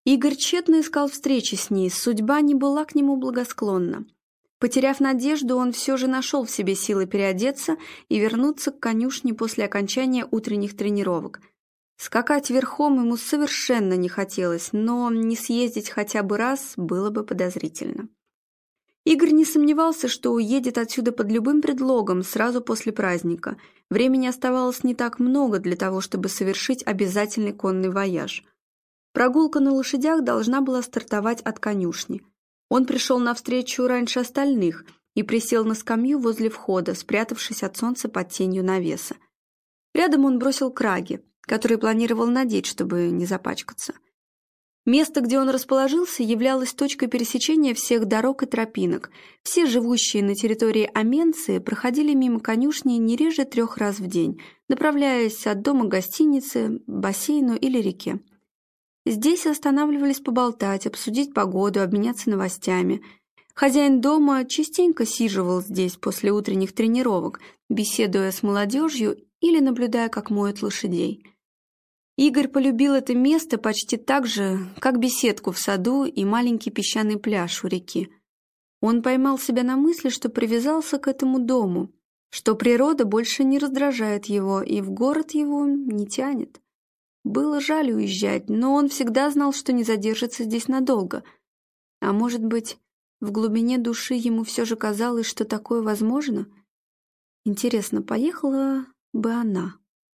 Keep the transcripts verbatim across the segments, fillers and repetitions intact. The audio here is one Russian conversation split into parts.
Игорь тщетно искал встречи с ней, судьба не была к нему благосклонна. Потеряв надежду, он все же нашел в себе силы переодеться и вернуться к конюшне после окончания утренних тренировок. Скакать верхом ему совершенно не хотелось, но не съездить хотя бы раз было бы подозрительно. Игорь не сомневался, что уедет отсюда под любым предлогом сразу после праздника. Времени оставалось не так много для того, чтобы совершить обязательный конный вояж. Прогулка на лошадях должна была стартовать от конюшни. Он пришел навстречу раньше остальных и присел на скамью возле входа, спрятавшись от солнца под тенью навеса. Рядом он бросил краги, которые планировал надеть, чтобы не запачкаться. Место, где он расположился, являлось точкой пересечения всех дорог и тропинок. Все живущие на территории Аменции проходили мимо конюшни не реже трех раз в день, направляясь от дома к гостинице, бассейну или реке. Здесь останавливались поболтать, обсудить погоду, обменяться новостями. Хозяин дома частенько сиживал здесь после утренних тренировок, беседуя с молодежью или наблюдая, как моют лошадей. Игорь полюбил это место почти так же, как беседку в саду и маленький песчаный пляж у реки. Он поймал себя на мысли, что привязался к этому дому, что природа больше не раздражает его и в город его не тянет. Было жаль уезжать, но он всегда знал, что не задержится здесь надолго. А может быть, в глубине души ему все же казалось, что такое возможно? Интересно, поехала бы она,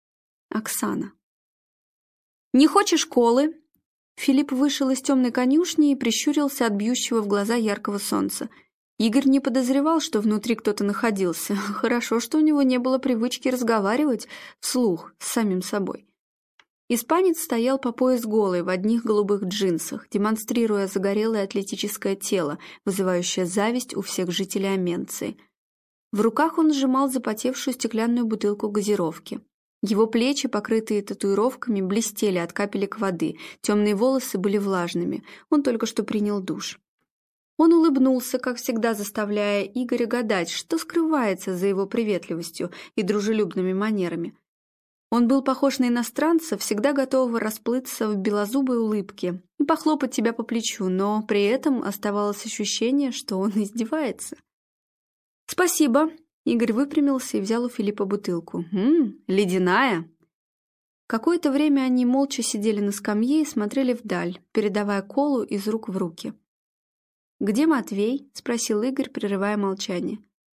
Оксана? «Не хочешь школы?» Филипп вышел из темной конюшни и прищурился от бьющего в глаза яркого солнца. Игорь не подозревал, что внутри кто-то находился. Хорошо, что у него не было привычки разговаривать вслух с самим собой. Испанец стоял по пояс голый в одних голубых джинсах, демонстрируя загорелое атлетическое тело, вызывающее зависть у всех жителей Аменции. В руках он сжимал запотевшую стеклянную бутылку газировки. Его плечи, покрытые татуировками, блестели от капелек воды, темные волосы были влажными, он только что принял душ. Он улыбнулся, как всегда заставляя Игоря гадать, что скрывается за его приветливостью и дружелюбными манерами. Он был похож на иностранца, всегда готового расплыться в белозубой улыбке и похлопать тебя по плечу, но при этом оставалось ощущение, что он издевается. «Спасибо», — Игорь выпрямился и взял у Филиппа бутылку. «Ммм, ледяная». Какое-то время они молча сидели на скамье и смотрели вдаль, передавая колу из рук в руки. «Где Матвей?» — спросил Игорь, прерывая молчание.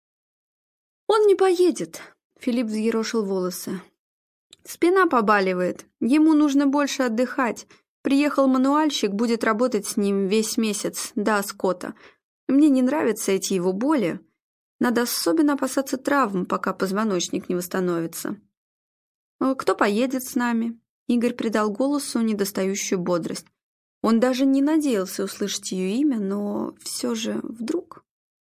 «Он не поедет», — Филипп взъерошил волосы. «Спина побаливает, ему нужно больше отдыхать. Приехал мануальщик, будет работать с ним весь месяц, до Скотта. Мне не нравятся эти его боли. Надо особенно опасаться травм, пока позвоночник не восстановится». «Кто поедет с нами?» Игорь придал голосу недостающую бодрость. Он даже не надеялся услышать ее имя, но все же вдруг...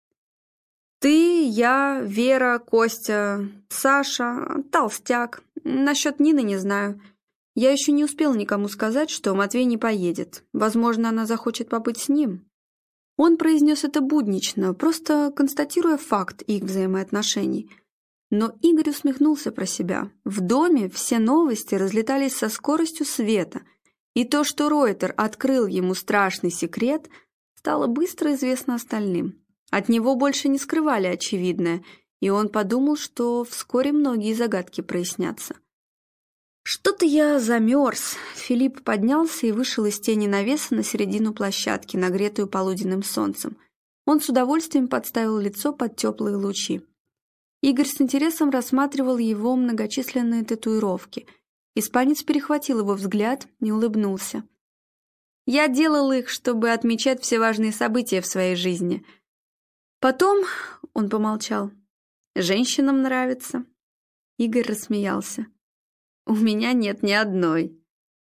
«Ты, я, Вера, Костя, Саша, Толстяк. Насчет Нины не знаю. Я еще не успел никому сказать, что Матвей не поедет. Возможно, она захочет побыть с ним». Он произнес это буднично, просто констатируя факт их взаимоотношений. Но Игорь усмехнулся про себя. В доме все новости разлетались со скоростью света, и то, что Ройтер открыл ему страшный секрет, стало быстро известно остальным. От него больше не скрывали очевидное, и он подумал, что вскоре многие загадки прояснятся. «Что-то я замерз». Филипп поднялся и вышел из тени навеса на середину площадки, нагретую полуденным солнцем. Он с удовольствием подставил лицо под теплые лучи. Игорь с интересом рассматривал его многочисленные татуировки. Испанец перехватил его взгляд и улыбнулся. «Я делал их, чтобы отмечать все важные события в своей жизни. Потом...» — он помолчал. «Женщинам нравится». Игорь рассмеялся. «У меня нет ни одной».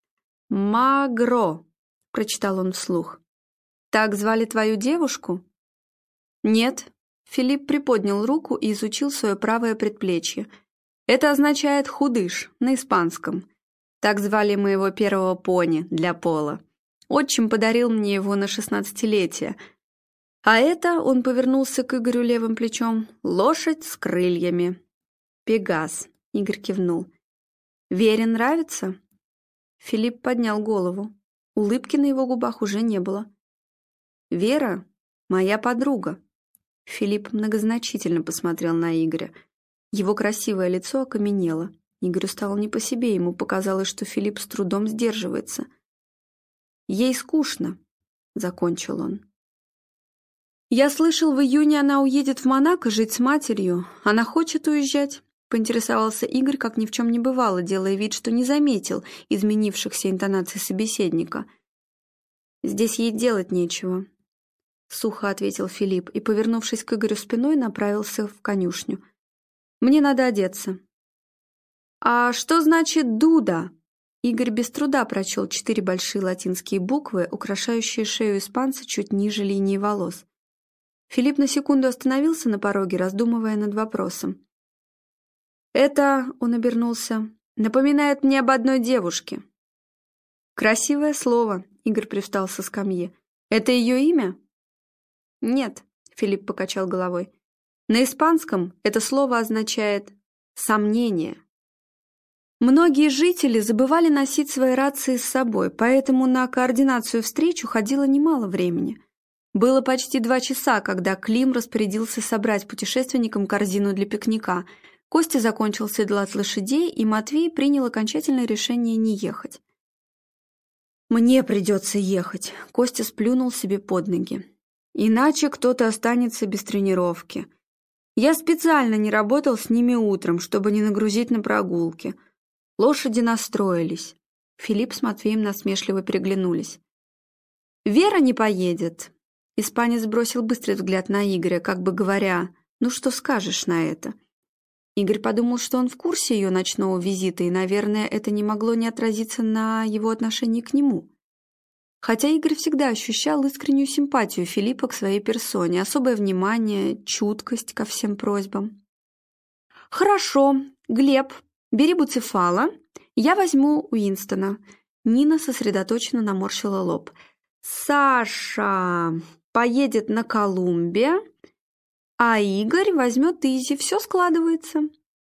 «Магро», — прочитал он вслух. «Так звали твою девушку?» «Нет». Филипп приподнял руку и изучил свое правое предплечье. «Это означает «худыш» на испанском. Так звали моего первого пони для пола. Отчим подарил мне его на шестнадцатилетие. А это, он повернулся к Игорю левым плечом, лошадь с крыльями». «Пегас», — Игорь кивнул. «Вере нравится?» Филипп поднял голову. Улыбки на его губах уже не было. «Вера — моя подруга». Филипп многозначительно посмотрел на Игоря. Его красивое лицо окаменело. Игорю стало не по себе, ему показалось, что Филипп с трудом сдерживается. «Ей скучно», — закончил он. «Я слышал, в июне она уедет в Монако жить с матерью. Она хочет уезжать?» — поинтересовался Игорь, как ни в чем не бывало, делая вид, что не заметил изменившихся интонаций собеседника. «Здесь ей делать нечего», — сухо ответил Филипп и, повернувшись к Игорю спиной, направился в конюшню. «Мне надо одеться». «А что значит «дуда»?» Игорь без труда прочел четыре большие латинские буквы, украшающие шею испанца чуть ниже линии волос. Филипп на секунду остановился на пороге, раздумывая над вопросом. «Это, — он обернулся, — напоминает мне об одной девушке». «Красивое слово», — Игорь привстал со скамьи. «Это ее имя?» «Нет», — Филипп покачал головой. «На испанском это слово означает «сомнение». Многие жители забывали носить свои рации с собой, поэтому на координацию встреч уходило немало времени. Было почти два часа, когда Клим распорядился собрать путешественникам корзину для пикника. Костя закончил седлать лошадей, и Матвей принял окончательное решение не ехать. «Мне придется ехать», — Костя сплюнул себе под ноги. «Иначе кто-то останется без тренировки. Я специально не работал с ними утром, чтобы не нагрузить на прогулки. Лошади настроились». Филипп с Матвеем насмешливо переглянулись. «Вера не поедет». Испанец бросил быстрый взгляд на Игоря, как бы говоря, «Ну что скажешь на это?» Игорь подумал, что он в курсе ее ночного визита, и, наверное, это не могло не отразиться на его отношении к нему. Хотя Игорь всегда ощущал искреннюю симпатию Филиппа к своей персоне, особое внимание, чуткость ко всем просьбам. «Хорошо, Глеб, бери Буцефала, я возьму Уинстона». Нина сосредоточенно наморщила лоб. «Саша поедет на Колумбе, а Игорь возьмет Изи, все складывается».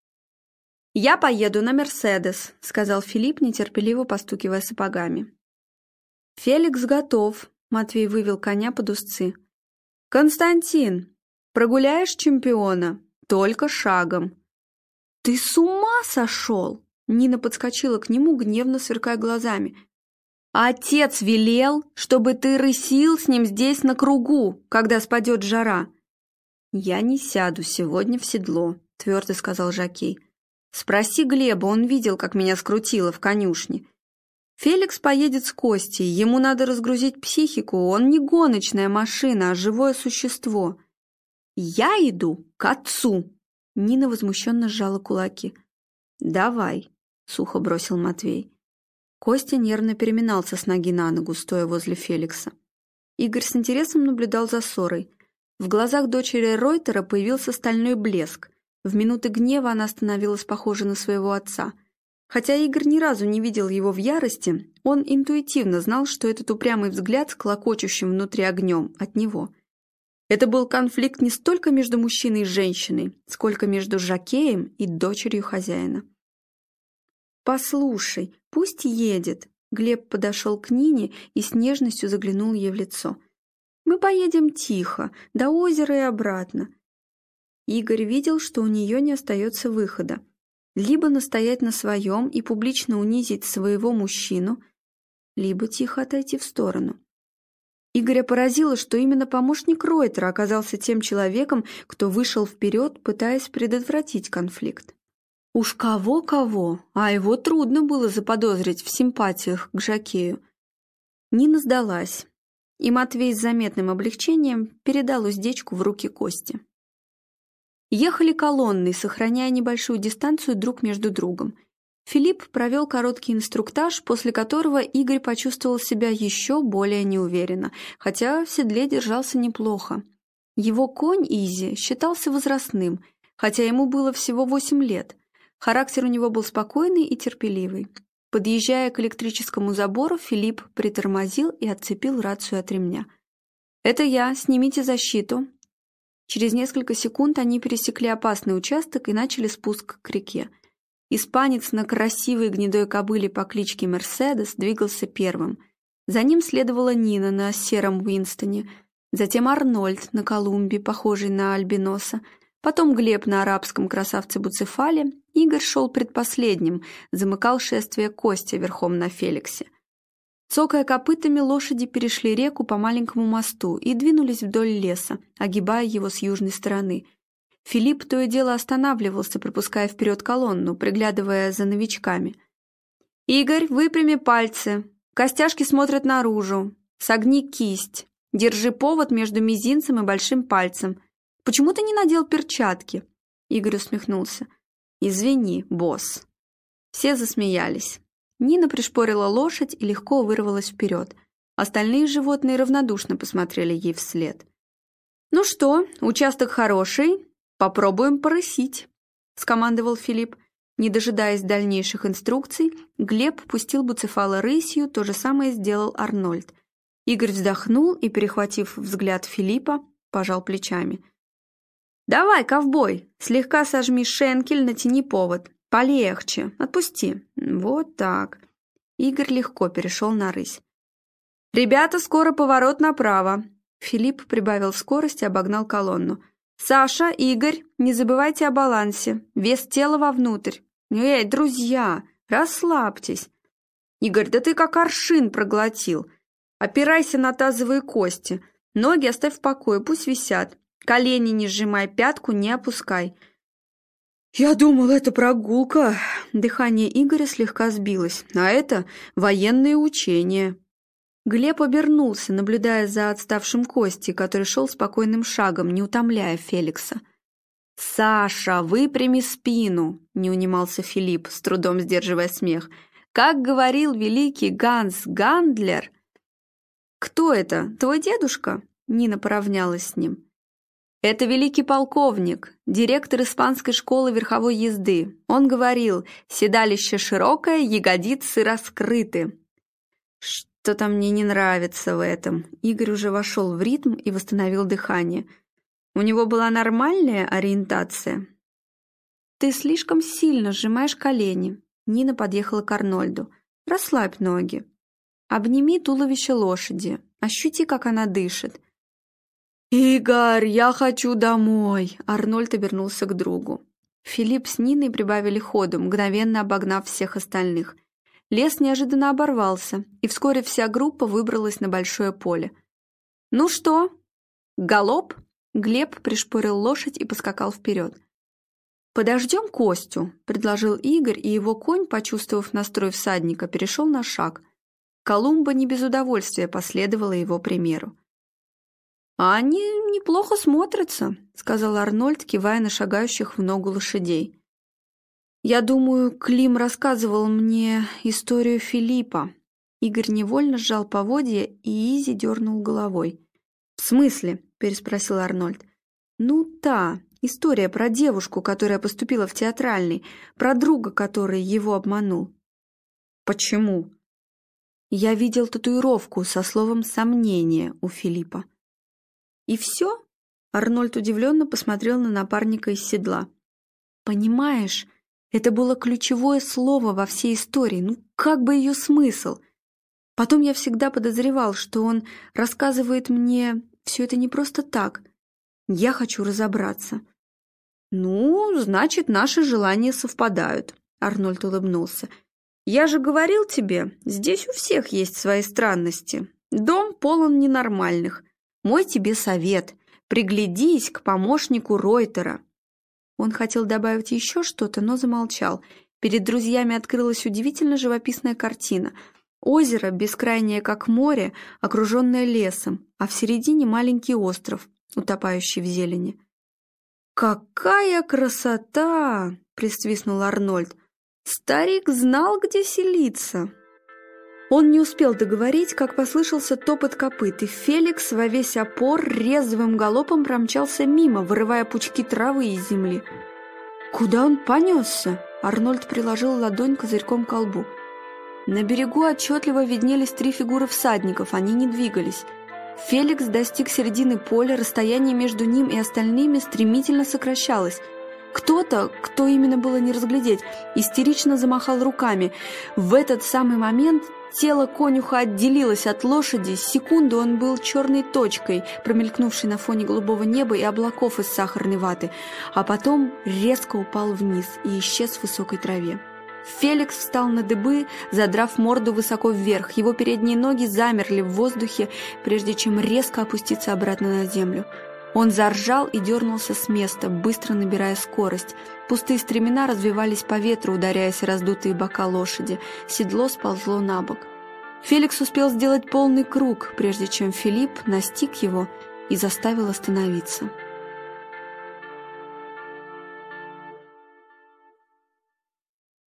«Я поеду на Мерседес», — сказал Филипп, нетерпеливо постукивая сапогами. «Феликс готов», — Матвей вывел коня под узцы. «Константин, прогуляешь чемпиона? Только шагом». «Ты с ума сошел?» Нина подскочила к нему, гневно сверкая глазами. «Отец велел, чтобы ты рысил с ним здесь на кругу, когда спадет жара». «Я не сяду сегодня в седло», — твердо сказал жокей. «Спроси Глеба, он видел, как меня скрутило в конюшне. Феликс поедет с Костей, ему надо разгрузить психику, он не гоночная машина, а живое существо». «Я иду к отцу», — Нина возмущенно сжала кулаки. «Давай», — сухо бросил Матвей. Костя нервно переминался с ноги на ногу, стоя возле Феликса. Игорь с интересом наблюдал за ссорой. В глазах дочери Ройтера появился стальной блеск. В минуты гнева она становилась похожа на своего отца. Хотя Игорь ни разу не видел его в ярости, он интуитивно знал, что этот упрямый взгляд с клокочущим внутри огнем от него. Это был конфликт не столько между мужчиной и женщиной, сколько между жокеем и дочерью хозяина. «Послушай, пусть едет», — Глеб подошел к Нине и с нежностью заглянул ей в лицо. «Мы поедем тихо, до озера и обратно». Игорь видел, что у нее не остается выхода. Либо настоять на своем и публично унизить своего мужчину, либо тихо отойти в сторону. Игоря поразило, что именно помощник Ройтера оказался тем человеком, кто вышел вперед, пытаясь предотвратить конфликт. Уж кого-кого, а его трудно было заподозрить в симпатиях к жокею. Нина сдалась, и Матвей с заметным облегчением передал уздечку в руки Кости. Ехали колонной, сохраняя небольшую дистанцию друг между другом. Филипп провел короткий инструктаж, после которого Игорь почувствовал себя еще более неуверенно, хотя в седле держался неплохо. Его конь Изи считался возрастным, хотя ему было всего восемь лет. Характер у него был спокойный и терпеливый. Подъезжая к электрическому забору, Филипп притормозил и отцепил рацию от ремня. «Это я, снимите защиту». Через несколько секунд они пересекли опасный участок и начали спуск к реке. Испанец на красивой гнедой кобыле по кличке Мерседес двигался первым. За ним следовала Нина на сером Уинстоне, затем Арнольд на Колумбе, похожий на альбиноса, потом Глеб на арабском красавце Буцефале. Игорь шел предпоследним, замыкал шествие Костя верхом на Феликсе. Цокая копытами, лошади перешли реку по маленькому мосту и двинулись вдоль леса, огибая его с южной стороны. Филипп то и дело останавливался, пропуская вперед колонну, приглядывая за новичками. «Игорь, выпрями пальцы. Костяшки смотрят наружу. Согни кисть. Держи повод между мизинцем и большим пальцем. Почему ты не надел перчатки?» Игорь усмехнулся. «Извини, босс». Все засмеялись. Нина пришпорила лошадь и легко вырвалась вперед. Остальные животные равнодушно посмотрели ей вслед. «Ну что, участок хороший. Попробуем порысить», — скомандовал Филипп. Не дожидаясь дальнейших инструкций, Глеб пустил Буцефала рысью, то же самое сделал Арнольд. Игорь вздохнул и, перехватив взгляд Филиппа, пожал плечами. «Давай, ковбой, слегка сожми шенкель, натяни повод. Полегче, отпусти. Вот так». Игорь легко перешел на рысь. «Ребята, скоро поворот направо». Филипп прибавил скорость и обогнал колонну. «Саша, Игорь, не забывайте о балансе. Вес тела вовнутрь. Эй, друзья, расслабьтесь». «Игорь, да ты как аршин проглотил. Опирайся на тазовые кости. Ноги оставь в покое, пусть висят. Колени не сжимай, пятку не опускай». «Я думал, это прогулка». Дыхание Игоря слегка сбилось. «А это военные учения». Глеб обернулся, наблюдая за отставшим Костей, который шел спокойным шагом, не утомляя Феликса. «Саша, выпрями спину!» — не унимался Филипп, с трудом сдерживая смех. «Как говорил великий Ганс Гандлер...» «Кто это? Твой дедушка?» — Нина поравнялась с ним. «Это великий полковник, директор испанской школы верховой езды. Он говорил, седалище широкое, ягодицы раскрыты». «Что-то мне не нравится в этом». Игорь уже вошел в ритм и восстановил дыхание. «У него была нормальная ориентация?» «Ты слишком сильно сжимаешь колени». Нина подъехала к Арнольду. «Расслабь ноги. Обними туловище лошади. Ощути, как она дышит». «Игорь, я хочу домой!» Арнольд обернулся к другу. Филипп с Ниной прибавили ходу, мгновенно обогнав всех остальных. Лес неожиданно оборвался, и вскоре вся группа выбралась на большое поле. «Ну что, галоп?» Глеб пришпорил лошадь и поскакал вперед. «Подождем Костю», — предложил Игорь, и его конь, почувствовав настрой всадника, перешел на шаг. Колумба не без удовольствия последовала его примеру. «А они неплохо смотрятся», — сказал Арнольд, кивая на шагающих в ногу лошадей. «Я думаю, Клим рассказывал мне историю Филиппа». Игорь невольно сжал поводья, и Изи дернул головой. «В смысле?» — переспросил Арнольд. «Ну, та, история про девушку, которая поступила в театральный, про друга, который его обманул». «Почему?» «Я видел татуировку со словом «сомнение» у Филиппа». «И все?» — Арнольд удивленно посмотрел на напарника из седла. «Понимаешь, это было ключевое слово во всей истории. Ну, как бы ее смысл? Потом я всегда подозревал, что он рассказывает мне все это не просто так. Я хочу разобраться». «Ну, значит, наши желания совпадают», — Арнольд улыбнулся. «Я же говорил тебе, здесь у всех есть свои странности. Дом полон ненормальных. Мой тебе совет — приглядись к помощнику Ройтера». Он хотел добавить еще что-то, но замолчал. Перед друзьями открылась удивительно живописная картина. Озеро, бескрайнее как море, окруженное лесом, а в середине маленький остров, утопающий в зелени. «Какая красота!» — присвистнул Арнольд. «Старик знал, где селиться». Он не успел договорить, как послышался топот копыт, и Феликс во весь опор резвым галопом промчался мимо, вырывая пучки травы из земли. «Куда он понесся?» Арнольд приложил ладонь козырьком к колбу. На берегу отчетливо виднелись три фигуры всадников, они не двигались. Феликс достиг середины поля, расстояние между ним и остальными стремительно сокращалось. Кто-то, кто именно было не разглядеть, истерично замахал руками. В этот самый момент Тело конюха отделилось от лошади, секунду он был черной точкой, промелькнувшей на фоне голубого неба и облаков из сахарной ваты, а потом резко упал вниз и исчез в высокой траве. Феликс встал на дыбы, задрав морду высоко вверх. Его передние ноги замерли в воздухе, прежде чем резко опуститься обратно на землю. Он заржал и дернулся с места, быстро набирая скорость. Пустые стремена развивались по ветру, ударяясь о раздутые бока лошади. Седло сползло на бок. Феликс успел сделать полный круг, прежде чем Филипп настиг его и заставил остановиться.